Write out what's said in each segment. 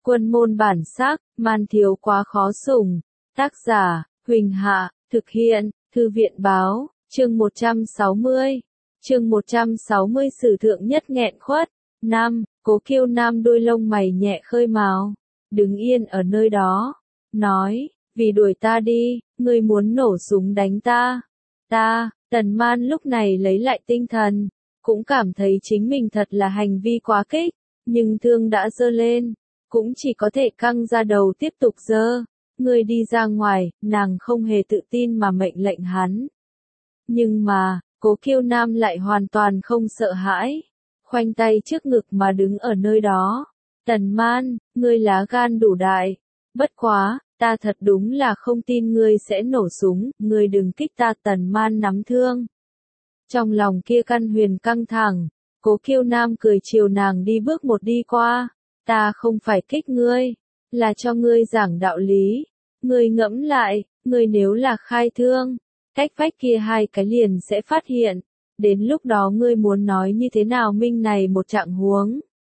Quân môn bản sắc, man thiếu quá khó sủng. Tác giả, Huỳnh Hạ, thực hiện, Thư viện báo, chương 160. Chương 160 Sử thượng nhất nghẹn khuất. Nam, Cố Kiêu Nam đôi lông mày nhẹ khơi màu, đứng yên ở nơi đó, nói, vì đuổi ta đi, ngươi muốn nổ súng đánh ta. Tần Man lúc này lấy lại tinh thần, cũng cảm thấy chính mình thật là hành vi quá kích, nhưng thương đã giơ lên, cũng chỉ có thể căng ra đầu tiếp tục giơ. Ngươi đi ra ngoài, nàng không hề tự tin mà mệnh lệnh hắn. Nhưng mà, Cố Kiêu Nam lại hoàn toàn không sợ hãi, khoanh tay trước ngực mà đứng ở nơi đó. Tần Man, ngươi lá gan đủ đại, bất quá, ta thật đúng là không tin ngươi sẽ nổ súng, ngươi đừng kích ta. Tần Man nắm thương. Trong lòng kia căn huyền căng thẳng, Cố Kiêu Nam cười chiều nàng đi bước một đi qua, ta không phải kích ngươi, là cho ngươi giảng đạo lý. Ngươi ngẫm lại, ngươi nếu là khai thương, cách vách kia hai cái liền sẽ phát hiện, đến lúc đó ngươi muốn nói như thế nào minh này một trạng huống.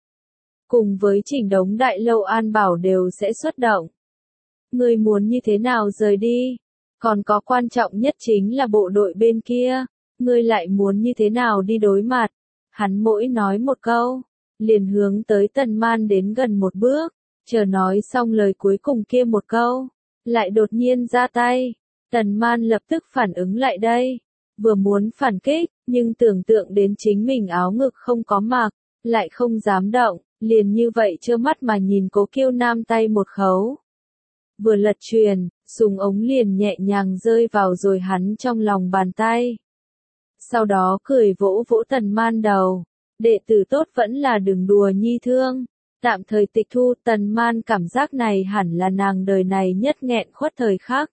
Cùng với chỉnh đống đại lâu an bảo đều sẽ xuất động. Ngươi muốn như thế nào rời đi? Còn có quan trọng nhất chính là bộ đội bên kia, ngươi lại muốn như thế nào đi đối mặt? Hắn mỗi nói một câu, liền hướng tới Tần Man đến gần một bước, chờ nói xong lời cuối cùng kia một câu, lại đột nhiên ra tay. Tần Man lập tức phản ứng lại đây, vừa muốn phản kích, nhưng tưởng tượng đến chính mình áo ngực không có mặc, lại không dám động, liền như vậy trơ mắt mà nhìn Cố Kiêu Nam tay một khấu. Vừa lật truyền, súng ống liền nhẹ nhàng rơi vào rồi hắn trong lòng bàn tay. Sau đó cười vỗ vỗ Tần Man đầu, đệ tử tốt vẫn là đừng đùa nhi thương, tạm thời tịch thu. Tần Man cảm giác này hẳn là nàng đời này nhất nghẹn khuất thời khắc.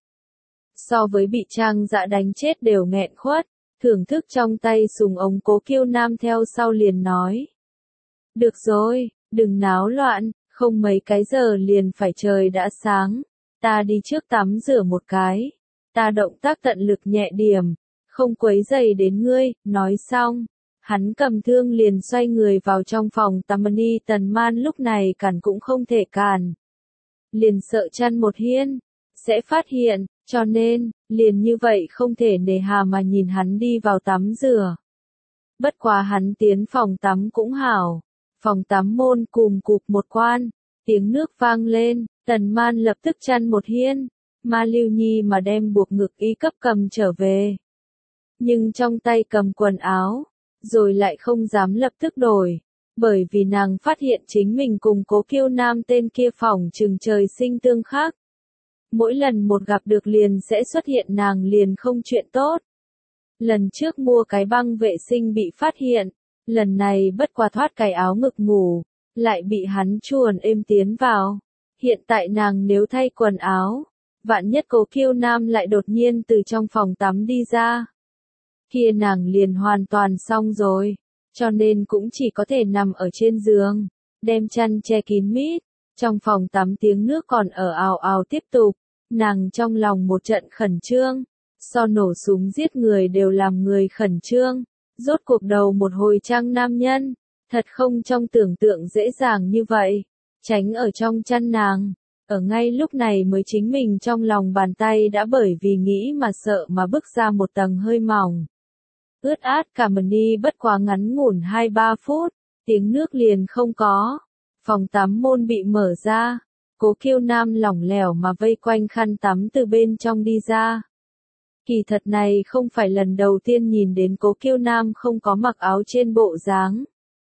So với bị Trang Dạ đánh chết đều nghẹn khuất, thưởng thức trong tay súng ống. Cố Kiêu Nam theo sau liền nói. Được rồi, đừng náo loạn, không mấy cái giờ liền phải trời đã sáng, ta đi trước tắm rửa một cái, ta động tác tận lực nhẹ điểm, không quấy rầy đến ngươi. Nói xong, hắn cầm thương liền xoay người vào trong phòng tắm đi. Tần Man lúc này cản cũng không thể cản, liền sợ chăn một hiên sẽ phát hiện, cho nên, liền như vậy không thể nề hà mà nhìn hắn đi vào tắm rửa. Bất quá hắn tiến phòng tắm cũng hảo, phòng tắm môn cùm cụp một quan, tiếng nước vang lên, Tần Man lập tức chăn một hiên, Ma Lưu Nhi mà đem buộc ngực y cấp cầm trở về. Nhưng trong tay cầm quần áo, rồi lại không dám lập tức đổi, bởi vì nàng phát hiện chính mình cùng Cố Kiêu Nam tên kia phỏng chừng trời sinh tương khắc. Mỗi lần một gặp được liền sẽ xuất hiện nàng liền không chuyện tốt. Lần trước mua cái băng vệ sinh bị phát hiện, lần này bất quá thoát cái áo ngực ngủ, lại bị hắn chuồn êm tiến vào. Hiện tại nàng nếu thay quần áo, vạn nhất Cố Kiêu Nam lại đột nhiên từ trong phòng tắm đi ra, kia nàng liền hoàn toàn xong rồi, cho nên cũng chỉ có thể nằm ở trên giường, đem chăn che kín mít. Trong phòng tắm tiếng nước còn ở ào ào tiếp tục, nàng trong lòng một trận khẩn trương, so nổ súng giết người đều làm người khẩn trương. Rốt cuộc đầu một hồi trang nam nhân, thật không trong tưởng tượng dễ dàng như vậy, tránh ở trong chăn nàng. Ở ngay lúc này mới chính mình trong lòng bàn tay đã bởi vì nghĩ mà sợ mà bứt ra một tầng hơi mỏng. Ướt át cả mani bất quá ngắn ngủn 2-3 phút, tiếng nước liền không có. Phòng tắm môn bị mở ra, Cố Kiêu Nam lỏng lẻo mà vây quanh khăn tắm từ bên trong đi ra. Kỳ thật này không phải lần đầu tiên nhìn đến Cố Kiêu Nam không có mặc áo trên bộ dáng.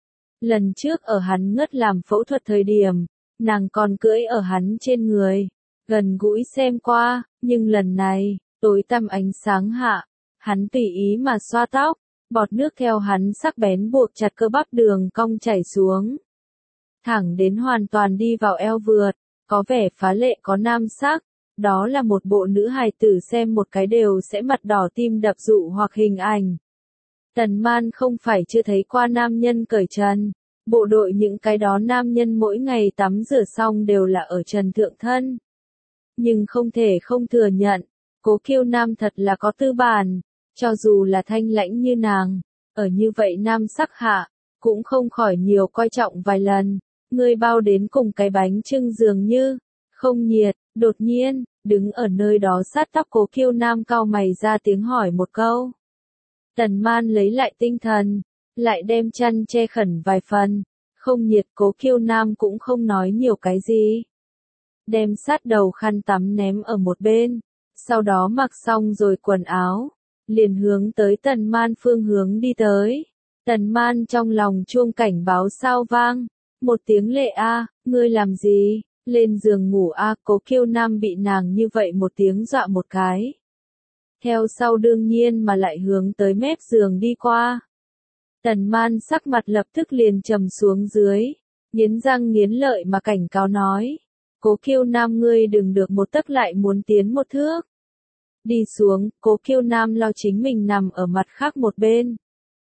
Lần trước ở hắn ngất làm phẫu thuật thời điểm, nàng còn cưỡi ở hắn trên người, gần gũi xem qua, nhưng lần này, tối tăm ánh sáng hạ, hắn tùy ý mà xoa tóc, bọt nước theo hắn sắc bén buộc chặt cơ bắp đường cong chảy xuống. Thẳng đến hoàn toàn đi vào eo vượt, có vẻ phá lệ có nam sắc, đó là một bộ nữ hài tử xem một cái đều sẽ mặt đỏ tim đập dụ hoặc hình ảnh. Tần Man không phải chưa thấy qua nam nhân cởi trần, bộ đội những cái đó nam nhân mỗi ngày tắm rửa xong đều là ở trần thượng thân. Nhưng không thể không thừa nhận, Cố Kiêu Nam thật là có tư bản, cho dù là thanh lãnh như nàng, ở như vậy nam sắc hạ, cũng không khỏi nhiều coi trọng vài lần. ngươi bao đến cùng cái bánh chưng dường như, không nhiệt, đột nhiên, đứng ở nơi đó sát tóc Cố Kiêu Nam cau mày ra tiếng hỏi một câu. Tần Man lấy lại tinh thần, lại đem chăn che khẩn vài phần, không nhiệt. Cố Kiêu Nam cũng không nói nhiều cái gì. Đem sát đầu khăn tắm ném ở một bên, sau đó mặc xong rồi quần áo, liền hướng tới Tần Man phương hướng đi tới. Tần Man trong lòng chuông cảnh báo sao vang, một tiếng Lệ A, ngươi làm gì, lên giường ngủ A. Cố Kiêu Nam bị nàng như vậy một tiếng dọa một cái. Theo sau đương nhiên mà lại hướng tới mép giường đi qua. Tần Man sắc mặt lập tức liền trầm xuống dưới, nghiến răng nghiến lợi mà cảnh cáo nói. Cố Kiêu Nam ngươi đừng được một tấc lại muốn tiến một thước. Đi xuống, Cố Kiêu Nam lo chính mình nằm ở mặt khác một bên.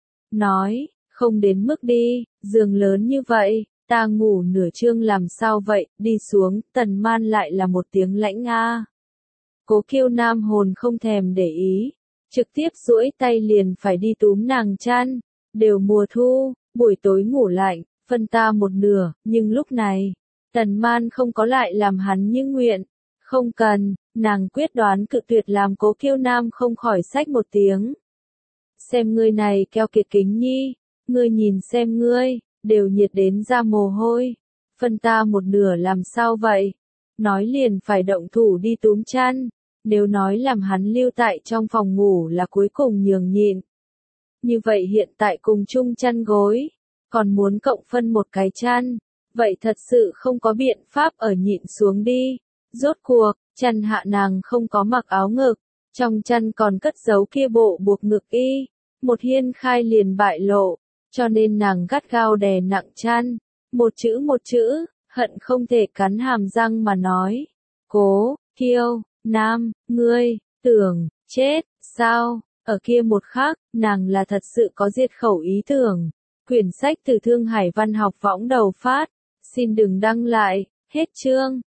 Nói, không đến mức đi, giường lớn như vậy, ta ngủ nửa trương làm sao vậy, đi xuống. Tần Man lại là một tiếng lãnh a. Cố Kiêu Nam hồn không thèm để ý, trực tiếp duỗi tay liền phải đi túm nàng chăn. Đều mùa thu, buổi tối ngủ lạnh, phân ta một nửa, nhưng lúc này, Tần Man không có lại làm hắn như nguyện. Không cần, nàng quyết đoán cự tuyệt làm Cố Kiêu Nam không khỏi xách một tiếng. Xem ngươi này keo kiệt kính nhi, ngươi nhìn xem ngươi, đều nhiệt đến ra mồ hôi. Phân ta một nửa làm sao vậy? Nói liền phải động thủ đi túm chăn. Nếu nói làm hắn lưu tại trong phòng ngủ là cuối cùng nhường nhịn. Như vậy hiện tại cùng chung chăn gối, còn muốn cộng phân một cái chăn, vậy thật sự không có biện pháp ở nhịn xuống đi. Rốt cuộc, chăn hạ nàng không có mặc áo ngực, trong chăn còn cất giấu kia bộ buộc ngực y, một hiên khai liền bại lộ, cho nên nàng gắt gao đè nặng chăn, một chữ, hận không thể cắn hàm răng mà nói. Cố Kiêu Nam, ngươi, tưởng, chết, sao? Ở kia một khắc, nàng là thật sự có diệt khẩu ý tưởng. Quyển sách từ Thương Hải Văn học võng đầu phát. Xin đừng đăng lại, hết chương.